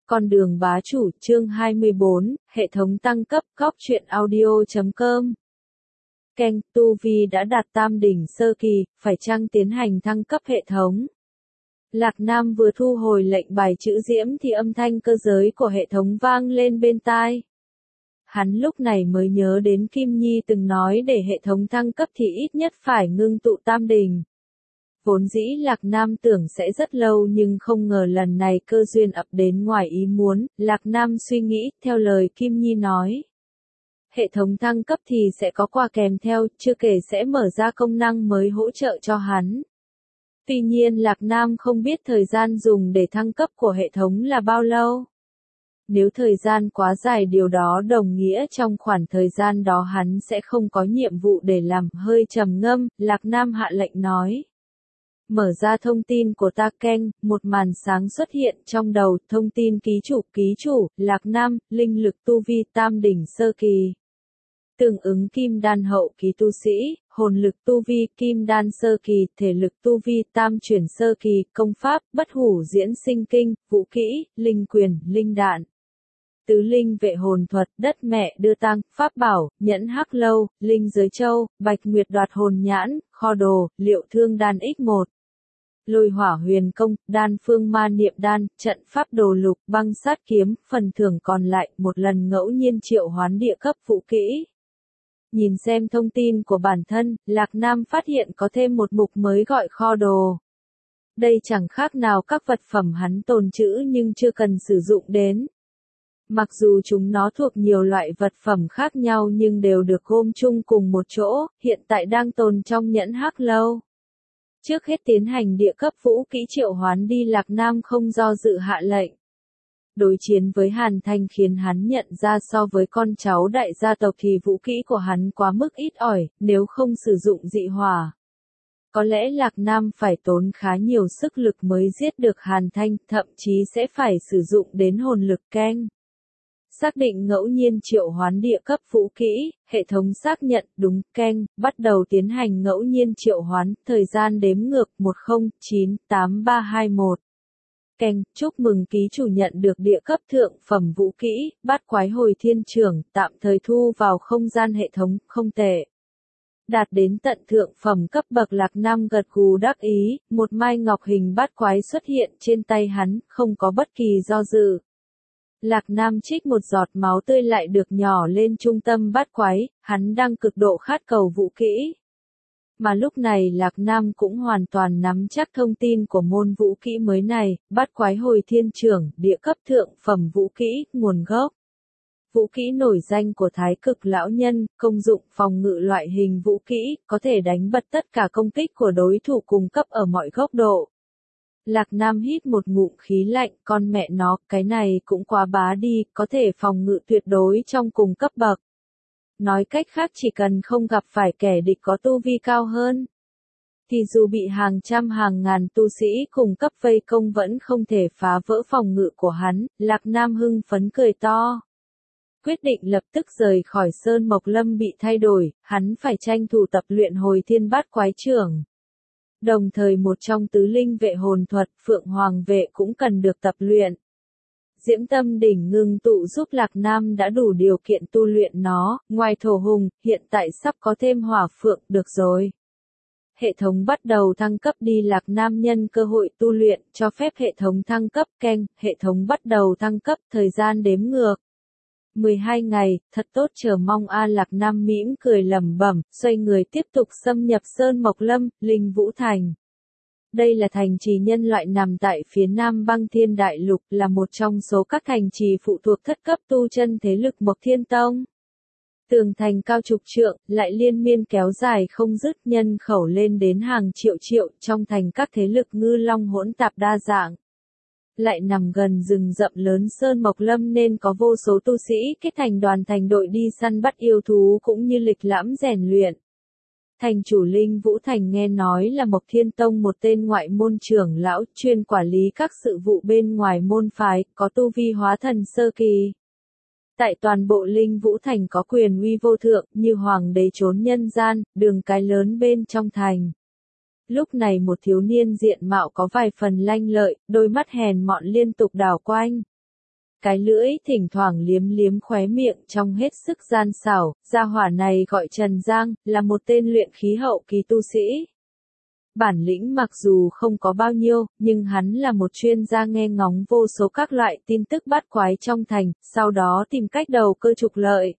Con đường bá chủ chương 24, hệ thống tăng cấp góc truyện audio.com. Keng, tu vi đã đạt tam đỉnh sơ kỳ, phải chăng tiến hành thăng cấp hệ thống? Lạc Nam vừa thu hồi lệnh bài chữ diễm thì âm thanh cơ giới của hệ thống vang lên bên tai. Hắn lúc này mới nhớ đến Kim Nhi từng nói để hệ thống thăng cấp thì ít nhất phải ngưng tụ tam đỉnh. Vốn dĩ Lạc Nam tưởng sẽ rất lâu nhưng không ngờ lần này cơ duyên ập đến ngoài ý muốn, Lạc Nam suy nghĩ, theo lời Kim Nhi nói. Hệ thống thăng cấp thì sẽ có quà kèm theo, chưa kể sẽ mở ra công năng mới hỗ trợ cho hắn. Tuy nhiên Lạc Nam không biết thời gian dùng để thăng cấp của hệ thống là bao lâu. Nếu thời gian quá dài điều đó đồng nghĩa trong khoảng thời gian đó hắn sẽ không có nhiệm vụ để làm. Hơi trầm ngâm, Lạc Nam hạ lệnh nói. Mở ra thông tin của ta. Keng, một màn sáng xuất hiện trong đầu, thông tin ký chủ, Lạc Nam, linh lực tu vi tam đỉnh sơ kỳ. Tương ứng kim đan hậu kỳ tu sĩ, hồn lực tu vi kim đan sơ kỳ, thể lực tu vi tam chuyển sơ kỳ, công pháp, bất hủ diễn sinh kinh, vũ kỹ, linh quyền, linh đạn. Tứ linh vệ hồn thuật, đất mẹ đưa tang, pháp bảo, nhẫn hắc lâu, linh giới châu, bạch nguyệt đoạt hồn nhãn, kho đồ, liệu thương đan x1. Lôi hỏa huyền công, đan phương ma niệm đan, trận pháp đồ lục, băng sát kiếm, phần thưởng còn lại, một lần ngẫu nhiên triệu hoán địa cấp vũ kỹ. Nhìn xem thông tin của bản thân, Lạc Nam phát hiện có thêm một mục mới gọi kho đồ. Đây chẳng khác nào các vật phẩm hắn tồn trữ nhưng chưa cần sử dụng đến. Mặc dù chúng nó thuộc nhiều loại vật phẩm khác nhau nhưng đều được gom chung cùng một chỗ, hiện tại đang tồn trong nhẫn hắc lâu. Trước hết tiến hành địa cấp vũ kỹ triệu hoán đi, Lạc Nam không do dự hạ lệnh. Đối chiến với Hàn Thanh khiến hắn nhận ra so với con cháu đại gia tộc thì vũ kỹ của hắn quá mức ít ỏi, nếu không sử dụng dị hỏa. Có lẽ Lạc Nam phải tốn khá nhiều sức lực mới giết được Hàn Thanh, thậm chí sẽ phải sử dụng đến hồn lực. Keng. Xác định ngẫu nhiên triệu hoán địa cấp vũ kỹ, hệ thống xác nhận đúng. Keng, bắt đầu tiến hành ngẫu nhiên triệu hoán, thời gian đếm ngược 109831. Keng, chúc mừng ký chủ nhận được địa cấp thượng phẩm vũ kỹ, bát quái hồi thiên trưởng, tạm thời thu vào không gian hệ thống, không tệ. Đạt đến tận thượng phẩm cấp bậc. Lạc Nam gật gù đắc ý, một mai ngọc hình bát quái xuất hiện trên tay hắn, không có bất kỳ do dự. Lạc Nam trích một giọt máu tươi lại được nhỏ lên trung tâm bát quái, hắn đang cực độ khát cầu vũ kỹ. Mà lúc này Lạc Nam cũng hoàn toàn nắm chắc thông tin của môn vũ kỹ mới này, bát quái hồi thiên trưởng, địa cấp thượng phẩm vũ kỹ, nguồn gốc. Vũ kỹ nổi danh của Thái Cực lão nhân, công dụng phòng ngự loại hình vũ kỹ, có thể đánh bật tất cả công kích của đối thủ cùng cấp ở mọi góc độ. Lạc Nam hít một ngụm khí lạnh, con mẹ nó, cái này cũng quá bá đi, có thể phòng ngự tuyệt đối trong cùng cấp bậc. Nói cách khác chỉ cần không gặp phải kẻ địch có tu vi cao hơn, thì dù bị hàng trăm hàng ngàn tu sĩ cùng cấp vây công vẫn không thể phá vỡ phòng ngự của hắn. Lạc Nam hưng phấn cười to. Quyết định lập tức rời khỏi Sơn Mộc Lâm bị thay đổi, hắn phải tranh thủ tập luyện hồi thiên bát quái trưởng. Đồng thời một trong tứ linh vệ hồn thuật, Phượng Hoàng vệ cũng cần được tập luyện. Diễm Tâm đỉnh ngưng tụ giúp Lạc Nam đã đủ điều kiện tu luyện nó, ngoài thổ hùng, hiện tại sắp có thêm hỏa phượng, được rồi. Hệ thống bắt đầu thăng cấp đi. Lạc Nam nhân cơ hội tu luyện, cho phép hệ thống thăng cấp. Keng, hệ thống bắt đầu thăng cấp, thời gian đếm ngược. 12 ngày, thật tốt, chờ mong a. Lạc Nam mỉm cười lẩm bẩm, xoay người tiếp tục xâm nhập Sơn Mộc Lâm, Linh Vũ Thành. Đây là thành trì nhân loại nằm tại phía nam Băng Thiên Đại Lục, là một trong số các thành trì phụ thuộc thất cấp tu chân thế lực Mộc Thiên Tông. Tường thành cao chục trượng, lại liên miên kéo dài không dứt, nhân khẩu lên đến hàng triệu, trong thành các thế lực ngư long hỗn tạp đa dạng. Lại nằm gần rừng rậm lớn Sơn Mộc Lâm nên có vô số tu sĩ kết thành đoàn thành đội đi săn bắt yêu thú cũng như lịch lãm rèn luyện. Thành chủ Linh Vũ Thành nghe nói là Mộc Thiên Tông một tên ngoại môn trưởng lão chuyên quản lý các sự vụ bên ngoài môn phái, có tu vi hóa thần sơ kỳ. Tại toàn bộ Linh Vũ Thành có quyền uy vô thượng, như hoàng đế trốn nhân gian, đường cái lớn bên trong thành. Lúc này một thiếu niên diện mạo có vài phần lanh lợi, đôi mắt hèn mọn liên tục đảo quanh. cái lưỡi thỉnh thoảng liếm liếm khóe miệng trong hết sức gian xảo, gia hỏa này gọi Trần Giang, là một tên luyện khí hậu kỳ tu sĩ. Bản lĩnh mặc dù không có bao nhiêu, nhưng hắn là một chuyên gia nghe ngóng vô số các loại tin tức bát quái trong thành, sau đó tìm cách đầu cơ trục lợi.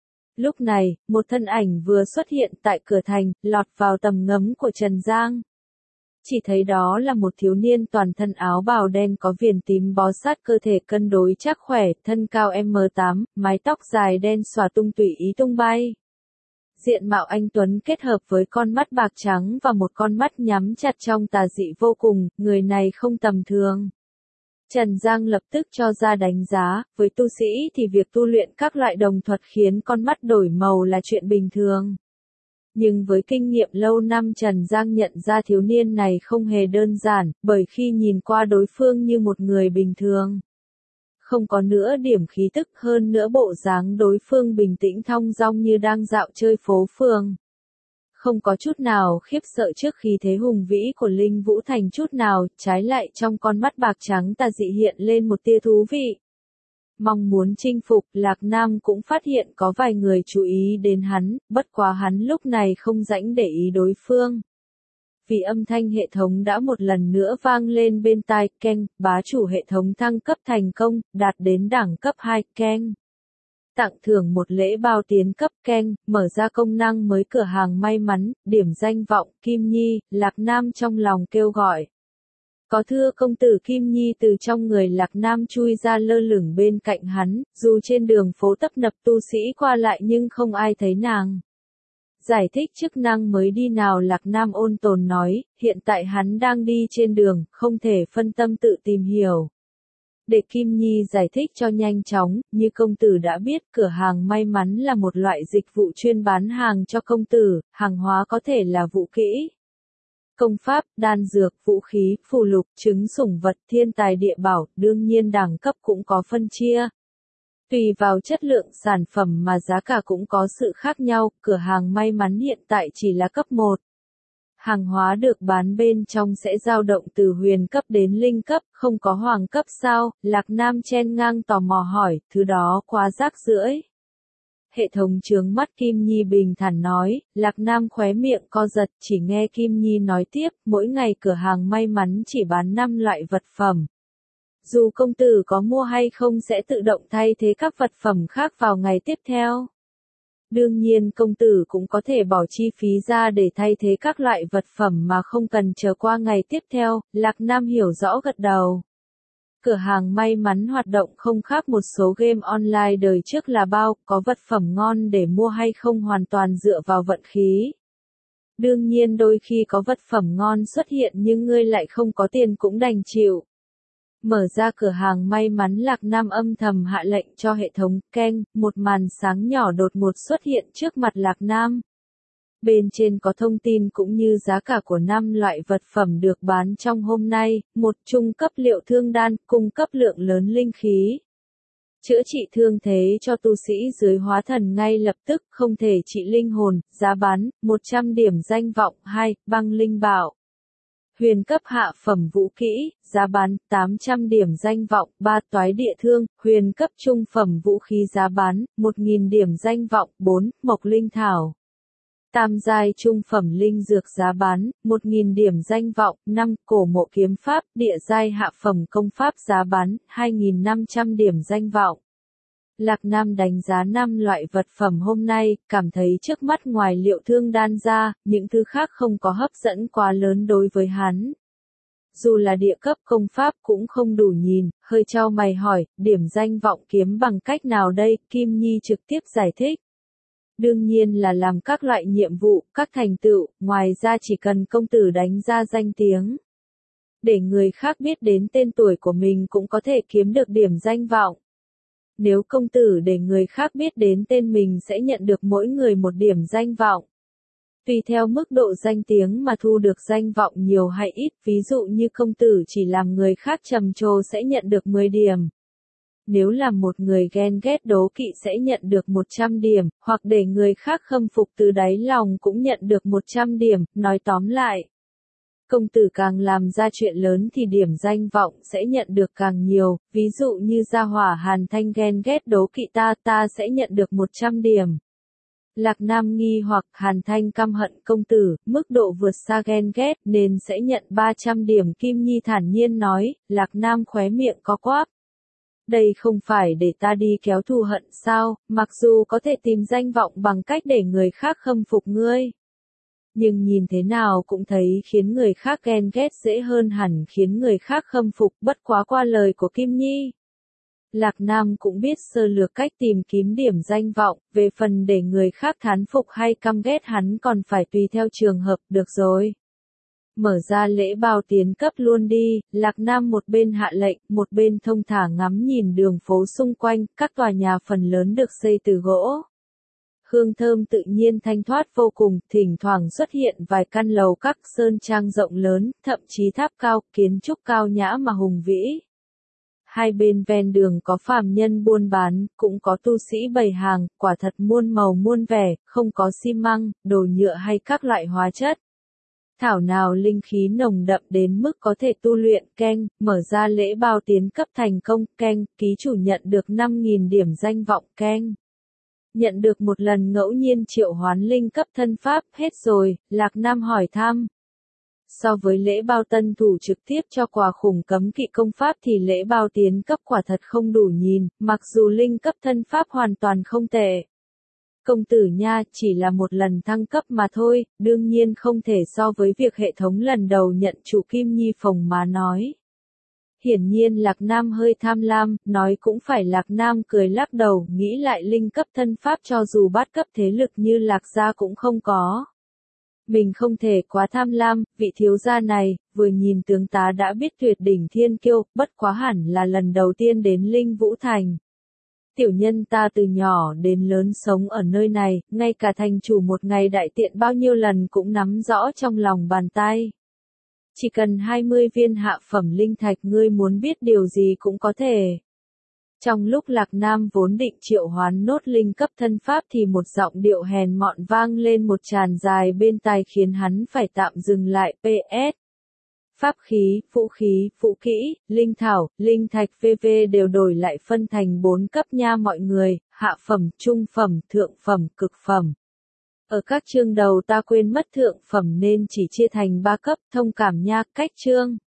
Lúc này, một thân ảnh vừa xuất hiện tại cửa thành, lọt vào tầm ngắm của Trần Giang. Chỉ thấy đó là một thiếu niên toàn thân áo bào đen có viền tím bó sát cơ thể cân đối chắc khỏe, thân cao m8, mái tóc dài đen xòa tung tùy ý tung bay. Diện mạo anh tuấn kết hợp với con mắt bạc trắng và một con mắt nhắm chặt trong tà dị vô cùng, người này không tầm thường. Trần Giang lập tức cho ra đánh giá, với tu sĩ thì việc tu luyện các loại đồng thuật khiến con mắt đổi màu là chuyện bình thường. Nhưng với kinh nghiệm lâu năm Trần Giang nhận ra thiếu niên này không hề đơn giản, bởi khi nhìn qua đối phương như một người bình thường. Không có nữa điểm khí tức, hơn nữa bộ dáng đối phương bình tĩnh thong dong như đang dạo chơi phố phường. Không có chút nào khiếp sợ trước khí thế hùng vĩ của Linh Vũ Thành chút nào, trái lại trong con mắt bạc trắng tà dị hiện lên một tia thú vị. Mong muốn chinh phục, Lạc Nam cũng phát hiện có vài người chú ý đến hắn, bất quá hắn lúc này không rảnh để ý đối phương. Vì âm thanh hệ thống đã một lần nữa vang lên bên tai, keng, bá chủ hệ thống thăng cấp thành công, đạt đến đẳng cấp 2, keng. Tặng thưởng một lễ bao tiến cấp, keng, mở ra công năng mới cửa hàng may mắn, điểm danh vọng, Kim Nhi, Lạc Nam trong lòng kêu gọi. Có thưa công tử Kim Nhi từ trong người Lạc Nam chui ra lơ lửng bên cạnh hắn, dù trên đường phố tấp nập tu sĩ qua lại nhưng không ai thấy nàng. Giải thích chức năng mới đi nào Lạc Nam ôn tồn nói, hiện tại hắn đang đi trên đường, không thể phân tâm tự tìm hiểu. Để Kim Nhi giải thích cho nhanh chóng, như công tử đã biết cửa hàng may mắn là một loại dịch vụ chuyên bán hàng cho công tử, hàng hóa có thể là vũ kỹ, công pháp, đan dược, vũ khí, phù lục, trứng sủng vật, thiên tài địa bảo, đương nhiên đẳng cấp cũng có phân chia. Tùy vào chất lượng sản phẩm mà giá cả cũng có sự khác nhau, cửa hàng may mắn hiện tại chỉ là cấp 1. Hàng hóa được bán bên trong sẽ dao động từ huyền cấp đến linh cấp, không có hoàng cấp sao, Lạc Nam chen ngang tò mò hỏi, thứ đó quá rác rưởi. Hệ thống chướng mắt Kim Nhi bình thản nói, Lạc Nam khóe miệng co giật, chỉ nghe Kim Nhi nói tiếp, mỗi ngày cửa hàng may mắn chỉ bán 5 loại vật phẩm. Dù công tử có mua hay không sẽ tự động thay thế các vật phẩm khác vào ngày tiếp theo. Đương nhiên công tử cũng có thể bỏ chi phí ra để thay thế các loại vật phẩm mà không cần chờ qua ngày tiếp theo, Lạc Nam hiểu rõ gật đầu. Cửa hàng may mắn hoạt động không khác một số game online đời trước là bao, có vật phẩm ngon để mua hay không hoàn toàn dựa vào vận khí. Đương nhiên đôi khi có vật phẩm ngon xuất hiện nhưng ngươi lại không có tiền cũng đành chịu. Mở ra cửa hàng may mắn Lạc Nam âm thầm hạ lệnh cho hệ thống, keng, một màn sáng nhỏ đột ngột xuất hiện trước mặt Lạc Nam. Bên trên có thông tin cũng như giá cả của 5 loại vật phẩm được bán trong hôm nay, một trung cấp liệu thương đan, cung cấp lượng lớn linh khí. Chữa trị thương thế cho tu sĩ dưới hóa thần ngay lập tức, không thể trị linh hồn, giá bán, 100 điểm danh vọng, 2, băng linh bảo. Huyền cấp hạ phẩm vũ kỹ, giá bán, 800 điểm danh vọng, 3 toái địa thương, huyền cấp trung phẩm vũ khí giá bán, 1000 điểm danh vọng, 4, mộc linh thảo. Tam giai trung phẩm linh dược giá bán, 1000 điểm danh vọng, 5, cổ mộ kiếm pháp, địa giai hạ phẩm công pháp giá bán, 2500 điểm danh vọng. Lạc Nam đánh giá 5 loại vật phẩm hôm nay, cảm thấy trước mắt ngoài liệu thương đan ra, những thứ khác không có hấp dẫn quá lớn đối với hắn. Dù là địa cấp công pháp cũng không đủ nhìn, hơi chau mày hỏi, điểm danh vọng kiếm bằng cách nào đây, Kim Nhi trực tiếp giải thích. Đương nhiên là làm các loại nhiệm vụ, các thành tựu, ngoài ra chỉ cần công tử đánh ra danh tiếng. Để người khác biết đến tên tuổi của mình cũng có thể kiếm được điểm danh vọng. Nếu công tử để người khác biết đến tên mình sẽ nhận được mỗi người một điểm danh vọng. Tùy theo mức độ danh tiếng mà thu được danh vọng nhiều hay ít, ví dụ như công tử chỉ làm người khác trầm trồ sẽ nhận được 10 điểm. Nếu là một người ghen ghét đố kỵ sẽ nhận được 100 điểm, hoặc để người khác khâm phục từ đáy lòng cũng nhận được 100 điểm, nói tóm lại. Công tử càng làm ra chuyện lớn thì điểm danh vọng sẽ nhận được càng nhiều, ví dụ như Gia Hỏa Hàn Thanh ghen ghét đố kỵ ta sẽ nhận được 100 điểm. Lạc Nam nghi hoặc Hàn Thanh căm hận công tử, mức độ vượt xa ghen ghét nên sẽ nhận 300 điểm. Kim Nhi thản nhiên nói, Lạc Nam khóe miệng có quáp. Đây không phải để ta đi kéo thù hận sao, mặc dù có thể tìm danh vọng bằng cách để người khác khâm phục ngươi. Nhưng nhìn thế nào cũng thấy khiến người khác ghen ghét dễ hơn hẳn khiến người khác khâm phục, bất quá qua lời của Kim Nhi. Lạc Nam cũng biết sơ lược cách tìm kiếm điểm danh vọng, về phần để người khác thán phục hay căm ghét hắn còn phải tùy theo trường hợp, được rồi. Mở ra lễ bao tiến cấp luôn đi, Lạc Nam một bên hạ lệnh, một bên thông thả ngắm nhìn đường phố xung quanh, các tòa nhà phần lớn được xây từ gỗ. Hương thơm tự nhiên thanh thoát vô cùng, thỉnh thoảng xuất hiện vài căn lầu các sơn trang rộng lớn, thậm chí tháp cao, kiến trúc cao nhã mà hùng vĩ. Hai bên ven đường có phàm nhân buôn bán, cũng có tu sĩ bày hàng, quả thật muôn màu muôn vẻ, không có xi măng, đồ nhựa hay các loại hóa chất. Thảo nào linh khí nồng đậm đến mức có thể tu luyện. Keng, mở ra lễ bao tiến cấp thành công. Keng, ký chủ nhận được 5.000 điểm danh vọng. Keng. Nhận được một lần ngẫu nhiên triệu hoán linh cấp thân pháp. Hết rồi, Lạc Nam hỏi thăm. So với lễ bao tân thủ trực tiếp cho quà khủng cấm kỵ công pháp thì lễ bao tiến cấp quả thật không đủ nhìn, mặc dù linh cấp thân pháp hoàn toàn không tệ. Công tử nha, chỉ là một lần thăng cấp mà thôi, đương nhiên không thể so với việc hệ thống lần đầu nhận chủ Kim Nhi phồng má nói. Hiển nhiên Lạc Nam hơi tham lam, nói cũng phải. Lạc Nam cười lắc đầu, nghĩ lại linh cấp thân pháp cho dù bát cấp thế lực như Lạc gia cũng không có. Mình không thể quá tham lam, vị thiếu gia này, vừa nhìn tướng tá đã biết tuyệt đỉnh thiên kiêu, bất quá hẳn là lần đầu tiên đến Linh Vũ Thành. Tiểu nhân ta từ nhỏ đến lớn sống ở nơi này, ngay cả thành chủ một ngày đại tiện bao nhiêu lần cũng nắm rõ trong lòng bàn tay. Chỉ cần 20 viên hạ phẩm linh thạch, ngươi muốn biết điều gì cũng có thể. Trong lúc Lạc Nam vốn định triệu hoán nốt linh cấp thân pháp thì một giọng điệu hèn mọn vang lên một tràn dài bên tai khiến hắn phải tạm dừng lại. PS. Pháp khí, vũ khí, vũ kỹ, linh thảo, linh thạch VV đều đổi lại phân thành 4 cấp nha mọi người, hạ phẩm, trung phẩm, thượng phẩm, cực phẩm. Ở các chương đầu ta quên mất thượng phẩm nên chỉ chia thành 3 cấp, thông cảm nha. Cách chương